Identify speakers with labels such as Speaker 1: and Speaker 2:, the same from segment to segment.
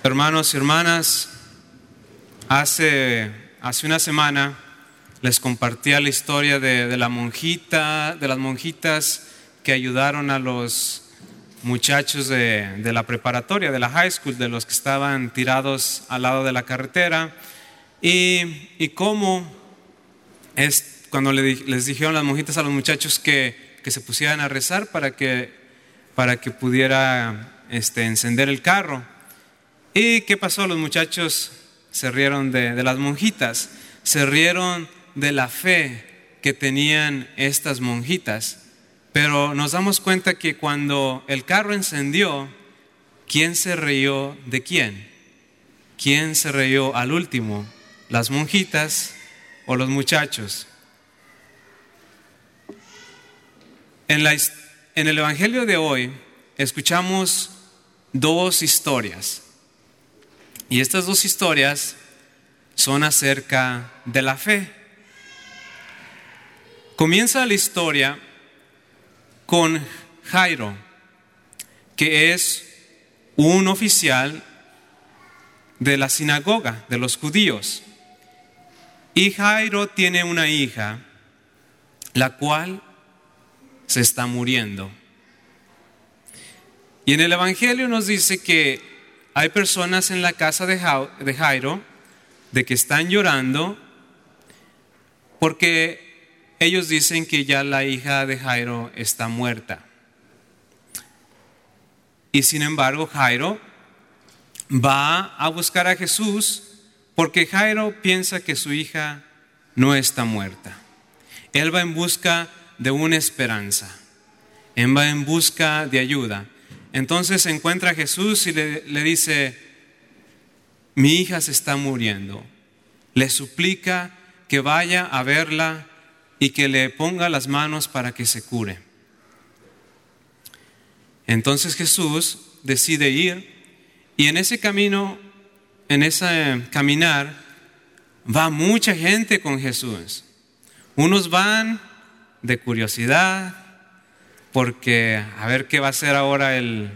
Speaker 1: Hermanos y hermanas, hace una semana les compartía la historia de las monjitas que ayudaron a los muchachos de la preparatoria, de la high school, de los que estaban tirados al lado de la carretera, y cómo cuando les dijeron las monjitas a los muchachos que se pusieran a rezar para que pudiera encender el carro. ¿Y qué pasó? Los muchachos se rieron de las monjitas, se rieron de la fe que tenían estas monjitas. Pero nos damos cuenta que cuando el carro encendió, ¿quién se rió de quién? ¿Quién se rió al último? ¿Las monjitas o los muchachos? En el Evangelio de hoy escuchamos dos historias. Y estas dos historias son acerca de la fe. Comienza la historia con Jairo, que es un oficial de la sinagoga de los judíos. Y Jairo tiene una hija, la cual se está muriendo. Y en el Evangelio nos dice que hay personas en la casa de Jairo, de que están llorando, porque ellos dicen que ya la hija de Jairo está muerta. Y sin embargo, Jairo va a buscar a Jesús porque Jairo piensa que su hija no está muerta. Él va en busca de una esperanza. Él va en busca de ayuda. Entonces encuentra a Jesús y le dice: mi hija se está muriendo. Le suplica que vaya a verla y que le ponga las manos para que se cure. Entonces Jesús decide ir, y en ese camino, en ese caminar, va mucha gente con Jesús. Unos van de curiosidad, porque a ver qué va a hacer ahora el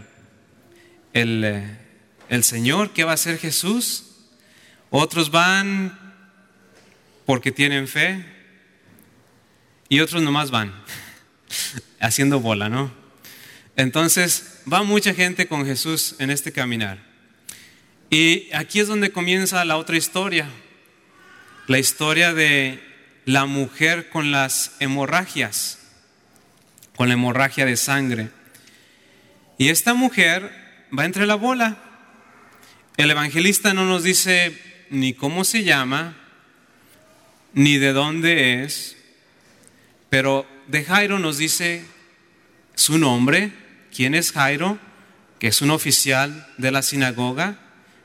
Speaker 1: Señor, qué va a hacer Jesús. Otros van porque tienen fe, y otros nomás van haciendo bola, ¿no? Entonces va mucha gente con Jesús en este caminar. Y aquí es donde comienza la otra historia, la historia de la mujer con las hemorragias, con la hemorragia de sangre. Y esta mujer va entre la bola. El evangelista no nos dice ni cómo se llama, ni de dónde es, pero de Jairo nos dice su nombre. ¿Quién es Jairo? Que es un oficial de la sinagoga,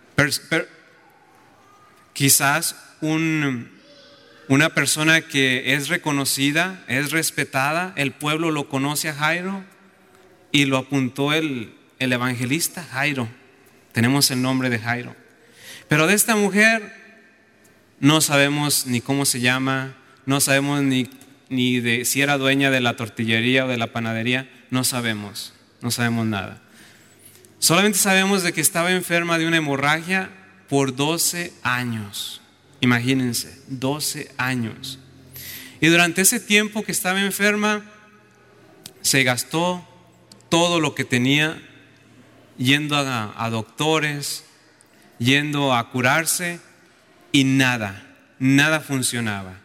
Speaker 1: quizás una persona que es reconocida, es respetada. El pueblo lo conoce a Jairo y lo apuntó el evangelista: Jairo. Tenemos el nombre de Jairo. Pero de esta mujer no sabemos ni cómo se llama, no sabemos ni de si era dueña de la tortillería o de la panadería. No sabemos nada. Solamente sabemos de que estaba enferma de una hemorragia por 12 años. Imagínense, 12 años. Y durante ese tiempo que estaba enferma, se gastó todo lo que tenía yendo a doctores, yendo a curarse, y nada funcionaba.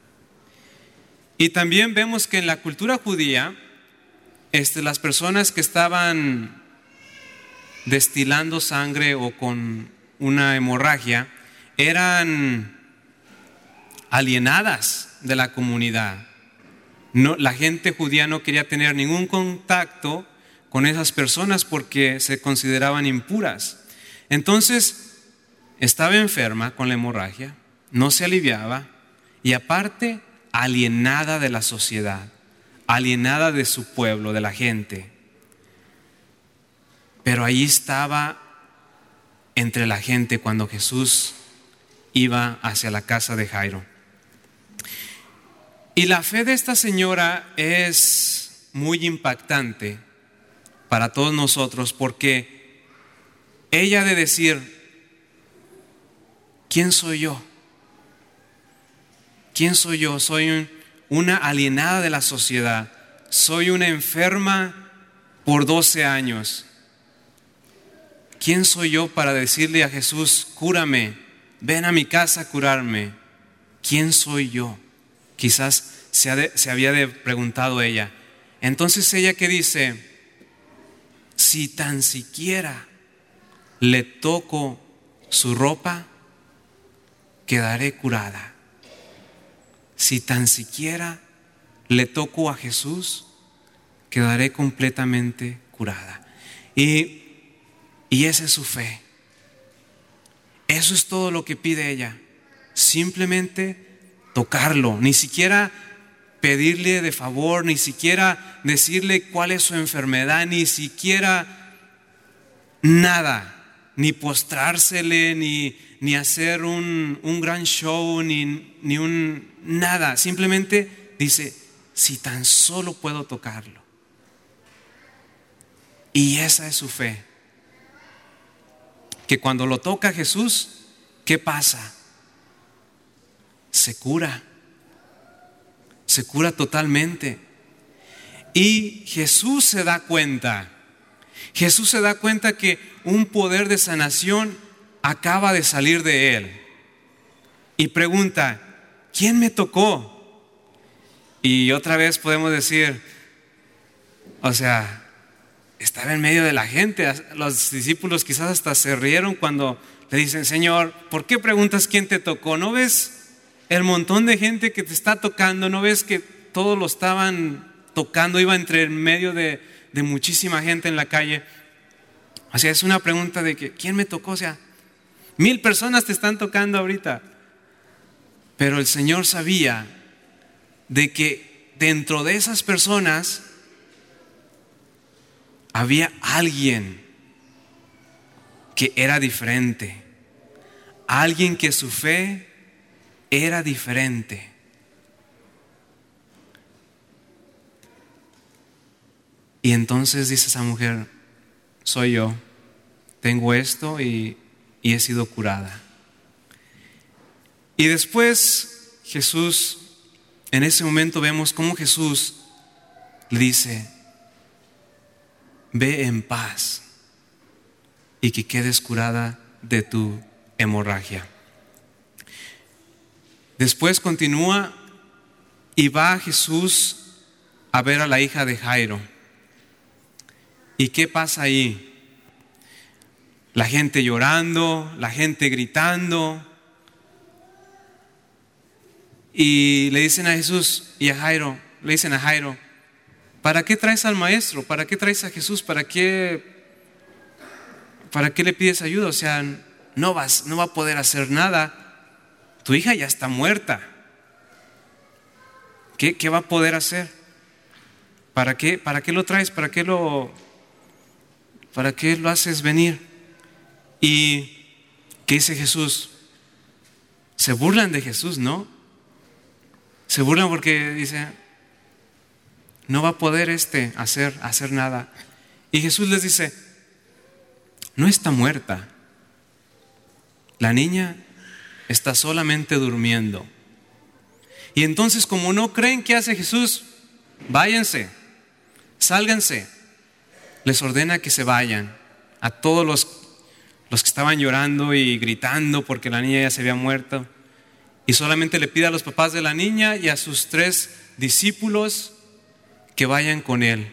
Speaker 1: Y también vemos que en la cultura judía, las personas que estaban destilando sangre o con una hemorragia eran alienadas de la comunidad. La gente judía no quería tener ningún contacto con esas personas porque se consideraban impuras. Entonces estaba enferma con la hemorragia, no se aliviaba, y aparte alienada de la sociedad, alienada de su pueblo, de la gente. Pero ahí estaba entre la gente cuando Jesús iba hacia la casa de Jairo. Y la fe de esta señora es muy impactante para todos nosotros, porque ella, de decir: ¿quién soy yo? ¿Quién soy yo? Soy una alienada de la sociedad. Soy una enferma por 12 años. ¿Quién soy yo para decirle a Jesús, cúrame, ven a mi casa a curarme? ¿Quién soy yo? Quizás se había preguntado ella. Entonces ella que dice, si tan siquiera le toco su ropa, quedaré curada. Si tan siquiera le toco a Jesús, quedaré completamente curada. Y esa es su fe. Eso es todo lo que pide ella. Simplemente tocarlo, ni siquiera pedirle de favor, ni siquiera decirle cuál es su enfermedad, ni siquiera nada, ni postrársele, ni hacer un gran show, ni nada. Simplemente dice, si tan solo puedo tocarlo. Y esa es su fe. Que cuando lo toca Jesús, ¿qué pasa? Se cura totalmente. Y Jesús se da cuenta que un poder de sanación acaba de salir de él. Y pregunta, ¿quién me tocó? Y otra vez podemos decir, estaba en medio de la gente. Los discípulos quizás hasta se rieron cuando le dicen, Señor, ¿por qué preguntas quién te tocó? ¿No ves el montón de gente que te está tocando? ¿No ves que todos lo estaban tocando? Iba entre el medio de muchísima gente en la calle. Es una pregunta de que ¿quién me tocó? 1000 personas te están tocando ahorita. Pero el Señor sabía de que dentro de esas personas había alguien que era diferente, alguien que su fe era diferente. Y entonces dice esa mujer, soy yo, tengo esto y he sido curada. Y después Jesús, en ese momento vemos cómo Jesús le dice, ve en paz y que quedes curada de tu hemorragia. Después continúa y va Jesús a ver a la hija de Jairo. ¿Y qué pasa ahí? La gente llorando, la gente gritando. Y le dicen a Jesús y a Jairo, le dicen a Jairo, ¿para qué traes al maestro? ¿Para qué traes a Jesús? ¿Para qué le pides ayuda? No va a poder hacer nada. Tu hija ya está muerta. ¿Qué va a poder hacer? ¿Para qué lo traes? ¿Para qué lo haces venir? ¿Y qué dice Jesús? Se burlan de Jesús, ¿no? Se burlan porque dice, no va a poder hacer nada. Y Jesús les dice, no está muerta. La niña está solamente durmiendo. Y entonces, como no creen, ¿qué hace Jesús? Váyanse, sálganse. Les ordena que se vayan a todos los que estaban llorando y gritando porque la niña ya se había muerto. Y solamente le pide a los papás de la niña y a sus 3 discípulos que vayan con él.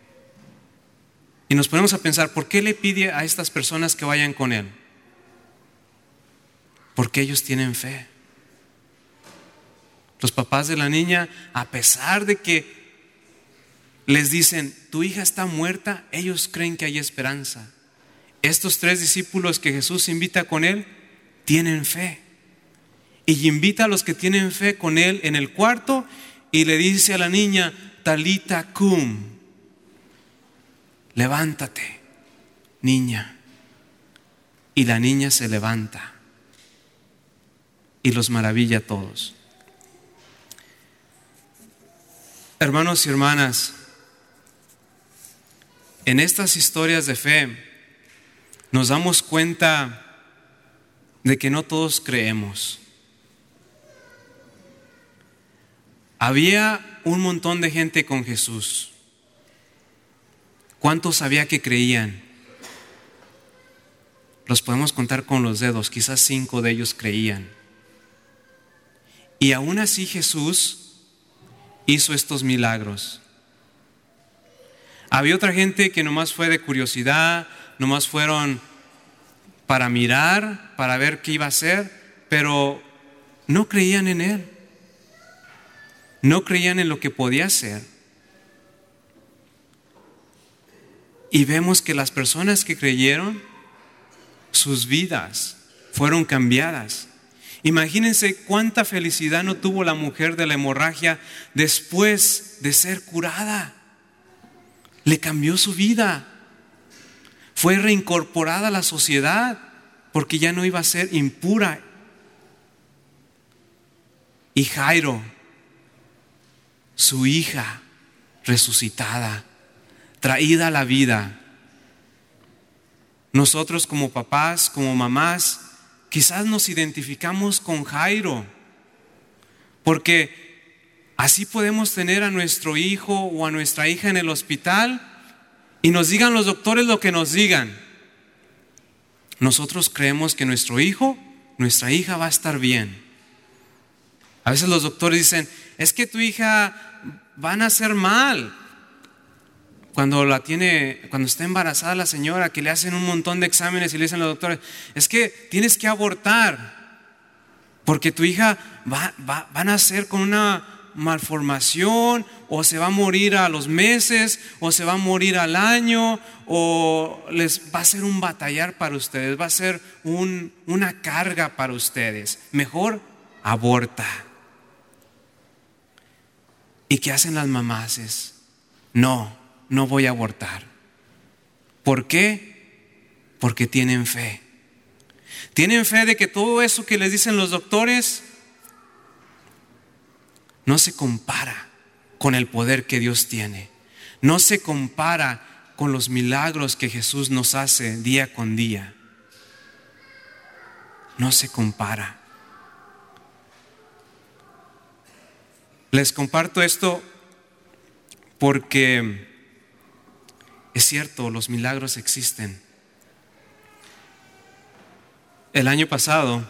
Speaker 1: Y nos ponemos a pensar, ¿por qué le pide a estas personas que vayan con él? Porque ellos tienen fe. Los papás de la niña, a pesar de que les dicen, tu hija está muerta, ellos creen que hay esperanza. Estos 3 discípulos que Jesús invita con él, tienen fe. Y invita a los que tienen fe con él en el cuarto y le dice a la niña, Talita cum, levántate, niña. Y la niña se levanta y los maravilla a todos. Hermanos y hermanas, en estas historias de fe nos damos cuenta de que no todos creemos. Había un montón de gente con Jesús. ¿Cuántos había que creían? Los podemos contar con los dedos, quizás 5 de ellos creían. Y aún así Jesús hizo estos milagros. Había otra gente que nomás fue de curiosidad, nomás fueron para mirar, para ver qué iba a hacer, pero no creían en Él. No creían en lo que podía hacer. Y vemos que las personas que creyeron, sus vidas fueron cambiadas. Imagínense cuánta felicidad no tuvo la mujer de la hemorragia después de ser curada. Le cambió su vida. Fue reincorporada a la sociedad porque ya no iba a ser impura. Y Jairo, su hija resucitada, traída a la vida. Nosotros como papás, como mamás, quizás nos identificamos con Jairo, porque así podemos tener a nuestro hijo o a nuestra hija en el hospital y nos digan los doctores lo que nos digan. Nosotros creemos que nuestro hijo, nuestra hija va a estar bien. A veces los doctores dicen, es que tu hija va a nacer mal. Cuando está embarazada la señora, que le hacen un montón de exámenes y le dicen los doctores, es que tienes que abortar, porque tu hija va a nacer con una malformación, o se va a morir a los meses, o se va a morir al año, o les va a ser un batallar para ustedes, va a ser una carga para ustedes. Mejor aborta. ¿Y qué hacen las mamás? No voy a abortar. ¿Por qué? Porque tienen fe. Tienen fe de que todo eso que les dicen los doctores no se compara con el poder que Dios tiene. No se compara con los milagros que Jesús nos hace día con día. No se compara. Les comparto esto porque es cierto, los milagros existen. El año pasado,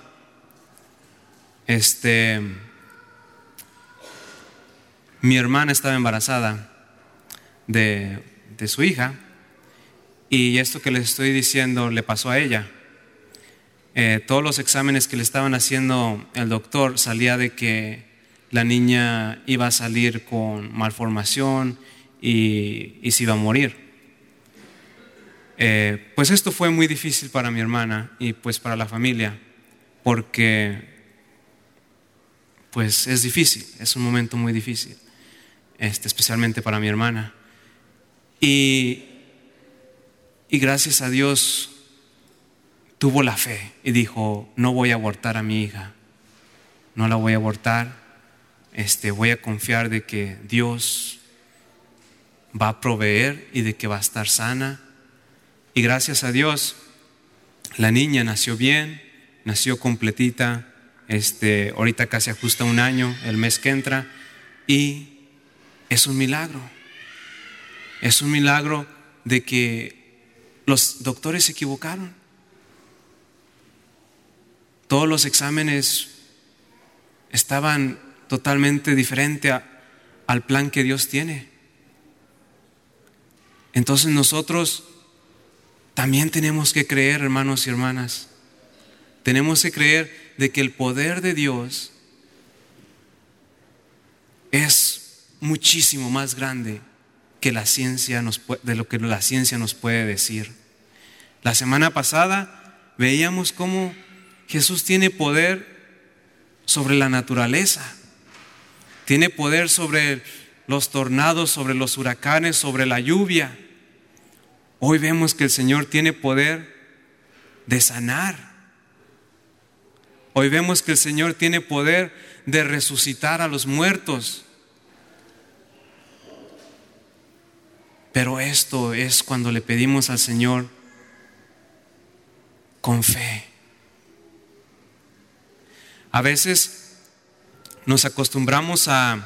Speaker 1: mi hermana estaba embarazada de su hija, y esto que les estoy diciendo le pasó a ella. Todos los exámenes que le estaban haciendo el doctor salía de que la niña iba a salir con malformación y se iba a morir. Pues esto fue muy difícil para mi hermana y pues para la familia, porque pues es difícil, es un momento muy difícil, especialmente para mi hermana. Y gracias a Dios tuvo la fe y dijo, no voy a abortar a mi hija, no la voy a abortar, voy a confiar de que Dios va a proveer y de que va a estar sana. Y gracias a Dios, la niña nació bien, nació completita, ahorita casi ajusta 1 año, el mes que entra, y es un milagro. Es un milagro de que los doctores se equivocaron. Todos los exámenes estaban totalmente diferentes al plan que Dios tiene. Entonces nosotros también tenemos que creer, hermanos y hermanas. Tenemos que creer de que el poder de Dios es muchísimo más grande que de lo que la ciencia nos puede decir. La semana pasada veíamos cómo Jesús tiene poder sobre la naturaleza. Tiene poder sobre los tornados, sobre los huracanes, sobre la lluvia. Hoy vemos que el Señor tiene poder de sanar. Hoy vemos que el Señor tiene poder de resucitar a los muertos. Pero esto es cuando le pedimos al Señor con fe. A veces nos acostumbramos a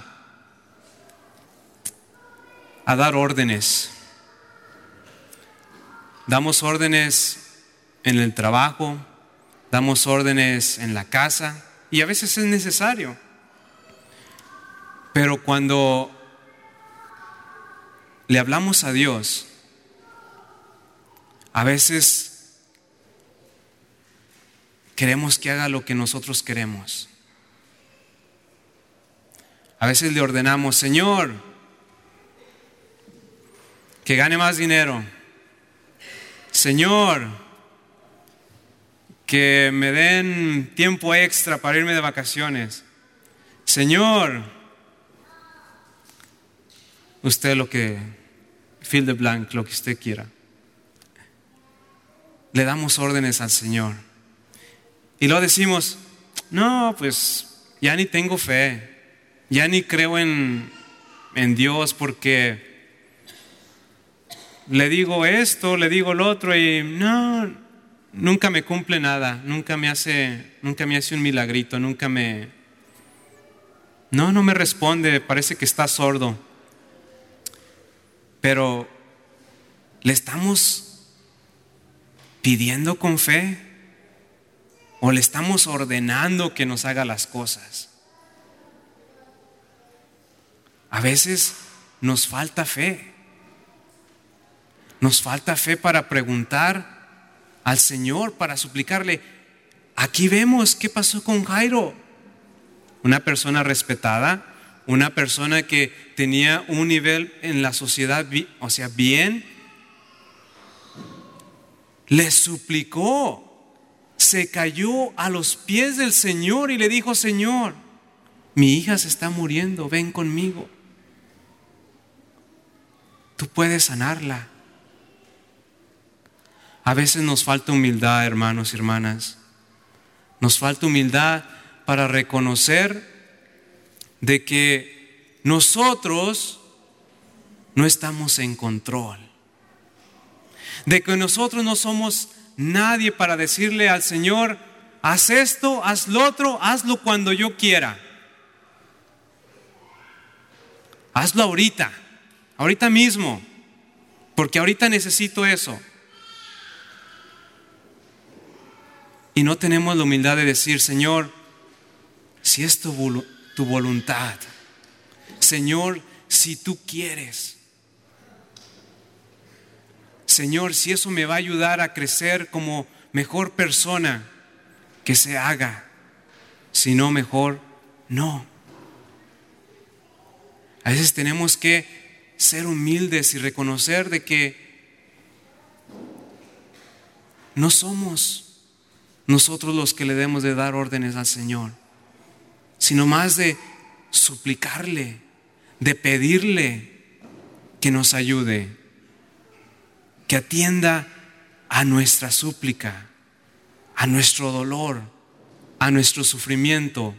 Speaker 1: dar órdenes. Damos órdenes en el trabajo, damos órdenes en la casa, y a veces es necesario. Pero cuando le hablamos a Dios, a veces queremos que haga lo que nosotros queremos. A veces le ordenamos: Señor, que gane más dinero. Señor, que me den tiempo extra para irme de vacaciones. Señor, usted lo que, fill the blank, lo que usted quiera. Le damos órdenes al Señor. Y luego decimos: no, pues ya ni tengo fe, ya ni creo en Dios, porque le digo esto, le digo lo otro, y no, nunca me cumple nada, nunca me hace un milagrito, no me responde, parece que está sordo. Pero ¿le estamos pidiendo con fe o le estamos ordenando que nos haga las cosas? A veces nos falta fe. Nos falta fe para preguntar al Señor, para suplicarle. Aquí vemos qué pasó con Jairo. Una persona respetada, una persona que tenía un nivel en la sociedad, o sea, bien, le suplicó, se cayó a los pies del Señor y le dijo: Señor, mi hija se está muriendo, ven conmigo. Tú puedes sanarla. A veces nos falta humildad, hermanos y hermanas. Nos falta humildad para reconocer de que nosotros no estamos en control. De que nosotros no somos nadie para decirle al Señor: haz esto, haz lo otro, hazlo cuando yo quiera. Hazlo ahorita mismo, porque ahorita necesito eso. Y no tenemos la humildad de decir: Señor, si es tu voluntad, Señor, si tú quieres, Señor, si eso me va a ayudar a crecer como mejor persona, que se haga. Si no, mejor no. A veces tenemos que ser humildes y reconocer de que no somos nosotros los que le debemos de dar órdenes al Señor, sino más de suplicarle, de pedirle que nos ayude, que atienda a nuestra súplica, a nuestro dolor, a nuestro sufrimiento.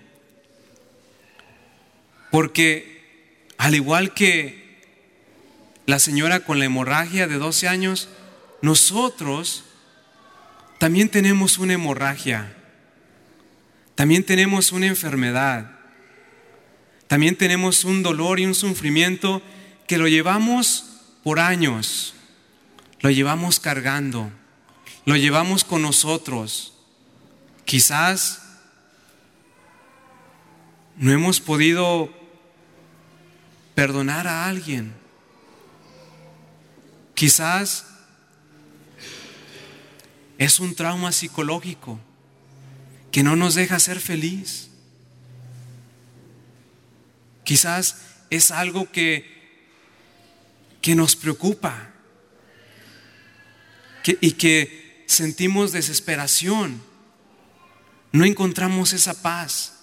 Speaker 1: Porque al igual que la señora con la hemorragia de 12 años, nosotros también tenemos una hemorragia, también tenemos una enfermedad, también tenemos un dolor y un sufrimiento que lo llevamos por años, lo llevamos cargando, lo llevamos con nosotros. Quizás no hemos podido perdonar a alguien, quizás es un trauma psicológico que no nos deja ser feliz. Quizás es algo que nos preocupa y que sentimos desesperación. No encontramos esa paz.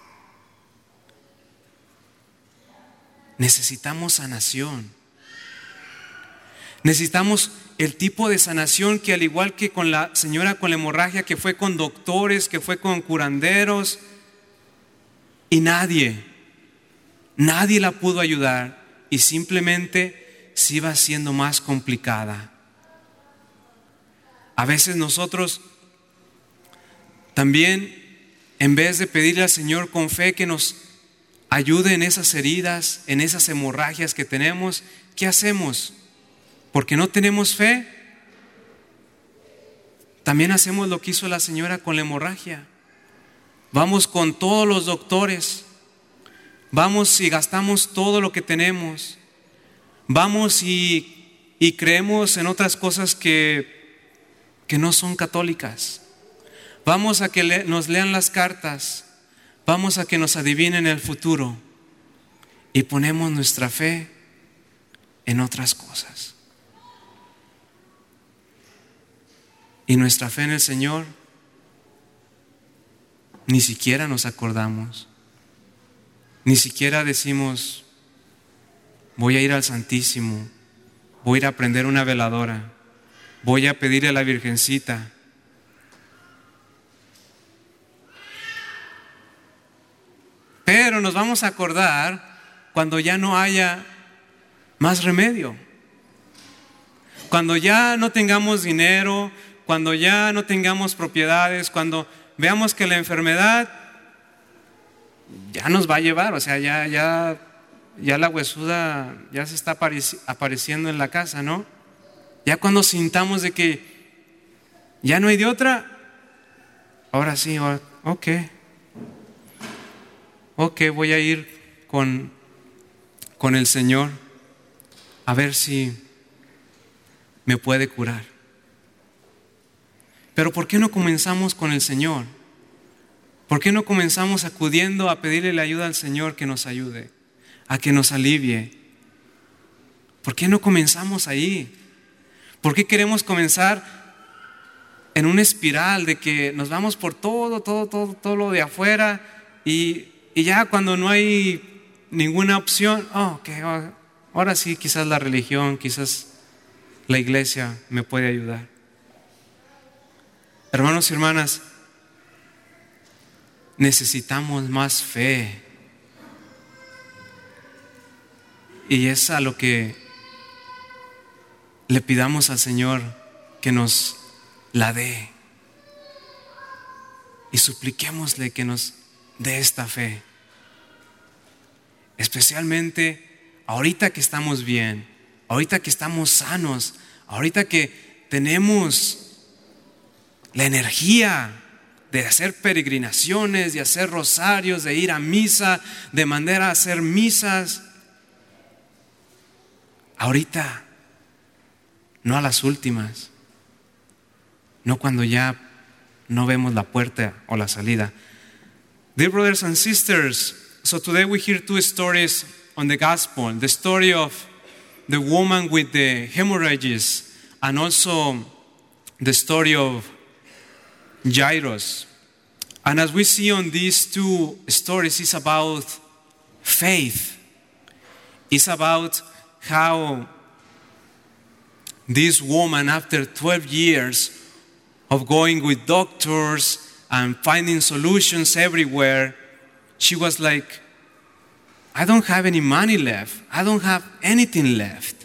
Speaker 1: Necesitamos sanación. Necesitamos el tipo de sanación que, al igual que con la señora con la hemorragia, que fue con doctores, que fue con curanderos, y nadie la pudo ayudar, y simplemente se iba haciendo más complicada. A veces nosotros también en vez de pedirle al Señor con fe que nos ayude en esas heridas, en esas hemorragias que tenemos, ¿qué hacemos? Porque no tenemos fe. También hacemos lo que hizo la señora con la hemorragia. Vamos con todos los doctores, vamos y gastamos todo lo que tenemos, vamos y creemos en otras cosas que no son católicas. Vamos a que nos lean las cartas, vamos a que nos adivinen el futuro y ponemos nuestra fe en otras cosas. Y nuestra fe en el Señor ni siquiera nos acordamos, ni siquiera decimos: voy a ir al Santísimo, voy a ir a prender una veladora, voy a pedirle a la Virgencita. Pero nos vamos a acordar cuando ya no haya más remedio, cuando ya no tengamos dinero, cuando ya no tengamos propiedades, cuando veamos que la enfermedad ya nos va a llevar, o sea, ya la huesuda ya se está apareciendo en la casa, ¿no? Ya cuando sintamos de que ya no hay de otra, ahora sí, ok, voy a ir con el Señor a ver si me puede curar. Pero ¿por qué no comenzamos con el Señor? ¿Por qué no comenzamos acudiendo a pedirle la ayuda al Señor que nos ayude, a que nos alivie? ¿Por qué no comenzamos ahí? ¿Por qué queremos comenzar en una espiral de que nos vamos por todo lo de afuera y ya cuando no hay ninguna opción, ahora sí, quizás la religión, quizás la iglesia me puede ayudar? Hermanos y hermanas, necesitamos más fe. Y es a lo que le pidamos al Señor que nos la dé. Y supliquémosle que nos dé esta fe. Especialmente ahorita que estamos bien, ahorita que estamos sanos, ahorita que tenemos la energía de hacer peregrinaciones, de hacer rosarios, de ir a misa, de mandar a hacer misas. Ahorita, no a las últimas, no cuando ya no vemos la puerta o la salida. Dear brothers and sisters, so today we hear two stories on the gospel. The story of the woman with the hemorrhages and also the story of Jairus. And as we see on these two stories, it's about faith. It's about how this woman, after 12 years of going with doctors and finding solutions everywhere, she was like, I don't have any money left. I don't have anything left.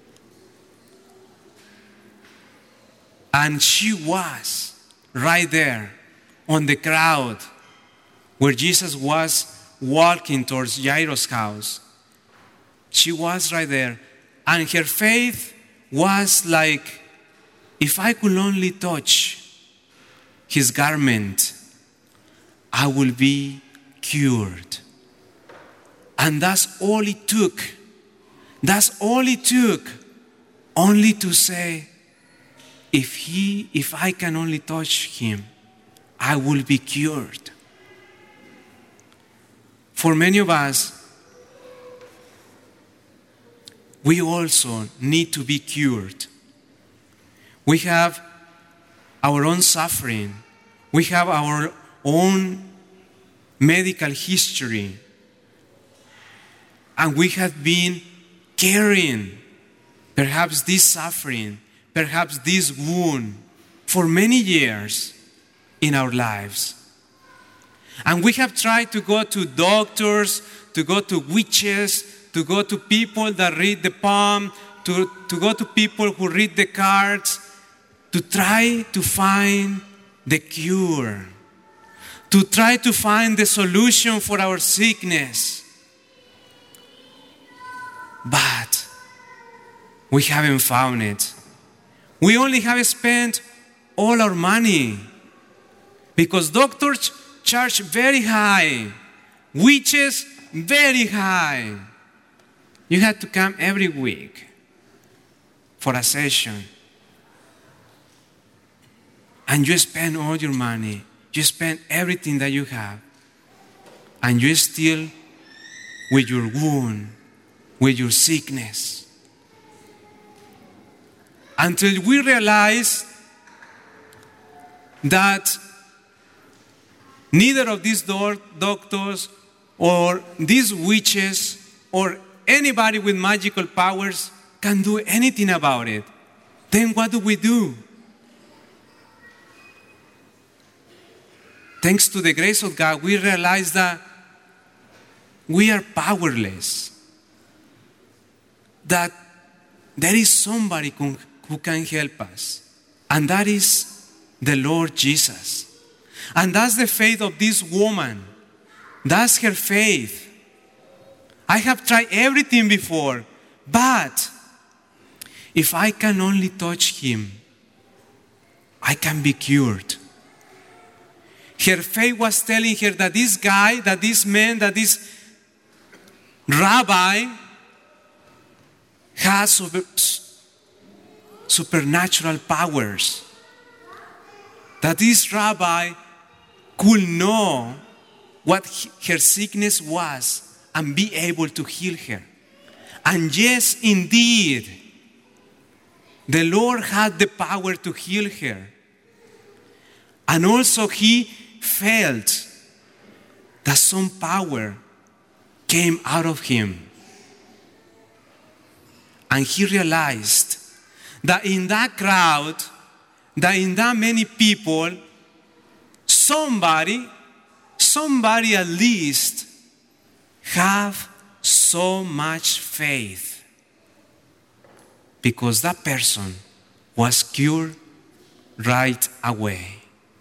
Speaker 1: And she was right there on the crowd where Jesus was walking towards Jairus' house. She was right there. And her faith was like, if I could only touch his garment, I will be cured. And that's all it took. That's all it took. Only to say, if I can only touch him, I will be cured. For many of us, we also need to be cured. We have our own suffering. We have our own medical history. And we have been carrying perhaps this suffering, perhaps this wound for many years in our lives. And we have tried to go to doctors, to go to witches, to go to people that read the palm, to go to people who read the cards, to try to find the cure, to try to find the solution for our sickness. But we haven't found it. We only have spent all our money because doctors charge very high, witches very high. You had to come every week for a session. And you spend all your money. You spend everything that you have. And you're still with your wound, with your sickness. Until we realize that neither of these doctors or these witches or anybody with magical powers can do anything about it. Then what do? Thanks to the grace of God, we realize that we are powerless. That there is somebody who can help us. And that is the Lord Jesus. And that's the faith of this woman. That's her faith. I have tried everything before, but if I can only touch him, I can be cured. Her faith was telling her that this guy, that this man, that this rabbi has supernatural powers. That this rabbi could know what her sickness was and be able to heal her. And yes, indeed, the Lord had the power to heal her. And also he felt that some power came out of him. And he realized that in that crowd, that in that many people, somebody at least have so much faith, because that person was cured right away.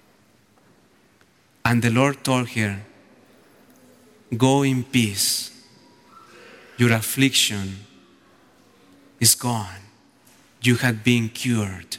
Speaker 1: And the Lord told her, go in peace. Your affliction is gone. You have been cured.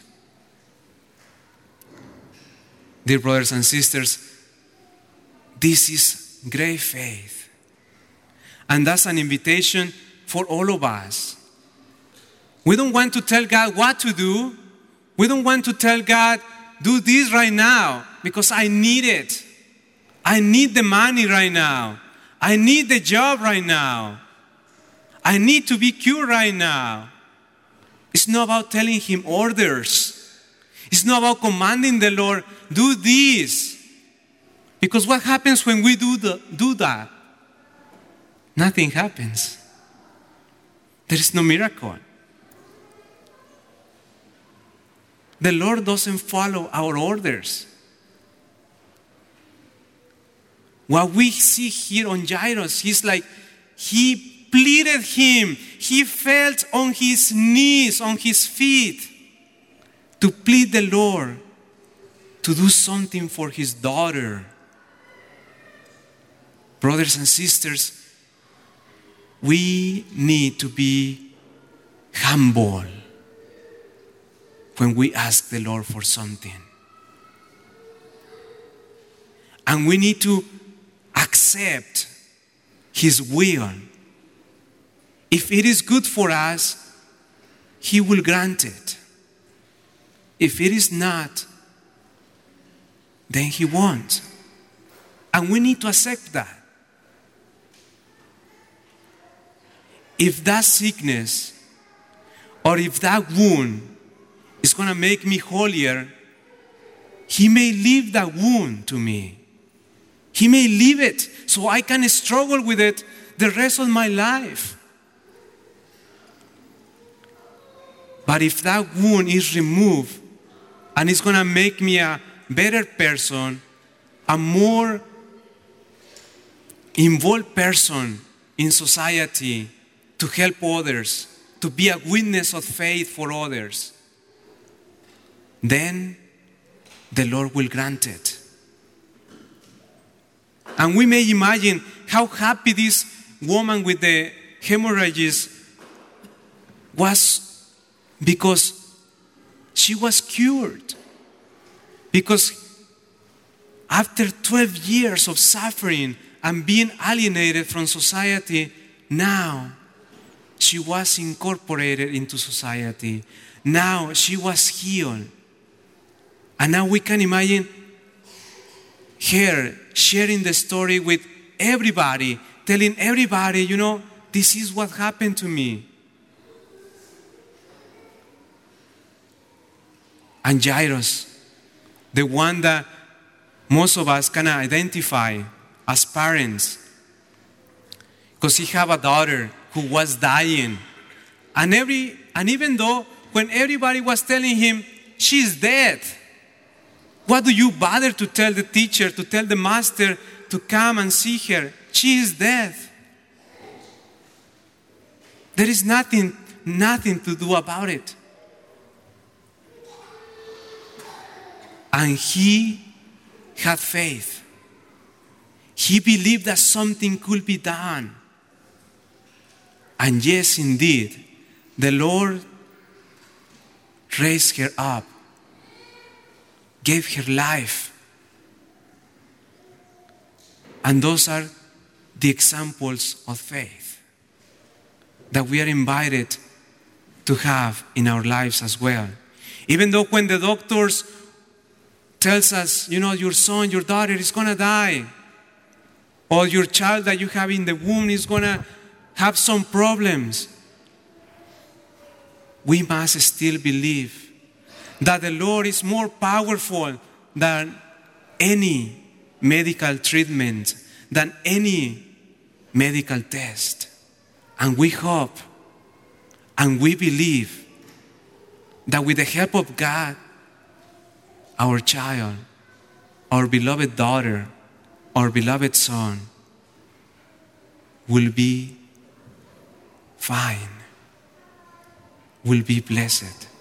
Speaker 1: Dear brothers and sisters, this is great faith. And that's an invitation for all of us. We don't want to tell God what to do. We don't want to tell God, do this right now because I need it. I need the money right now. I need the job right now. I need to be cured right now. It's not about telling him orders. It's not about commanding the Lord, do this. Because what happens when we do that? Nothing happens. There is no miracle. The Lord doesn't follow our orders. What we see here on Jairus, he pleaded him. He felt on his knees, on his feet, to plead the Lord to do something for his daughter. Brothers and sisters, we need to be humble when we ask the Lord for something. And we need to accept his will. If it is good for us, he will grant it. If it is not, then he won't. And we need to accept that. If that sickness or if that wound is going to make me holier, he may leave that wound to me. He may leave it so I can struggle with it the rest of my life. But if that wound is removed and it's going to make me a better person, a more involved person in society, to help others, to be a witness of faith for others, then the Lord will grant it. And we may imagine how happy this woman with the hemorrhages was because she was cured. Because after 12 years of suffering and being alienated from society, now she was incorporated into society. Now she was healed. And now we can imagine her sharing the story with everybody, telling everybody, this is what happened to me. And Jairus, the one that most of us can identify as parents, because he had a daughter who was dying. And even though when everybody was telling him, she's dead, what do you bother to tell the teacher, to tell the master to come and see her? She is dead. There is nothing to do about it. And he had faith. He believed that something could be done. And yes, indeed, the Lord raised her up, gave her life. And those are the examples of faith that we are invited to have in our lives as well. Even though when the doctors tells us, your son, your daughter is going to die, or your child that you have in the womb is going to have some problems, we must still believe that the Lord is more powerful than any medical treatment, than any medical test. And we hope and we believe that with the help of God, our child, our beloved daughter, our beloved son will be fine, will be blessed.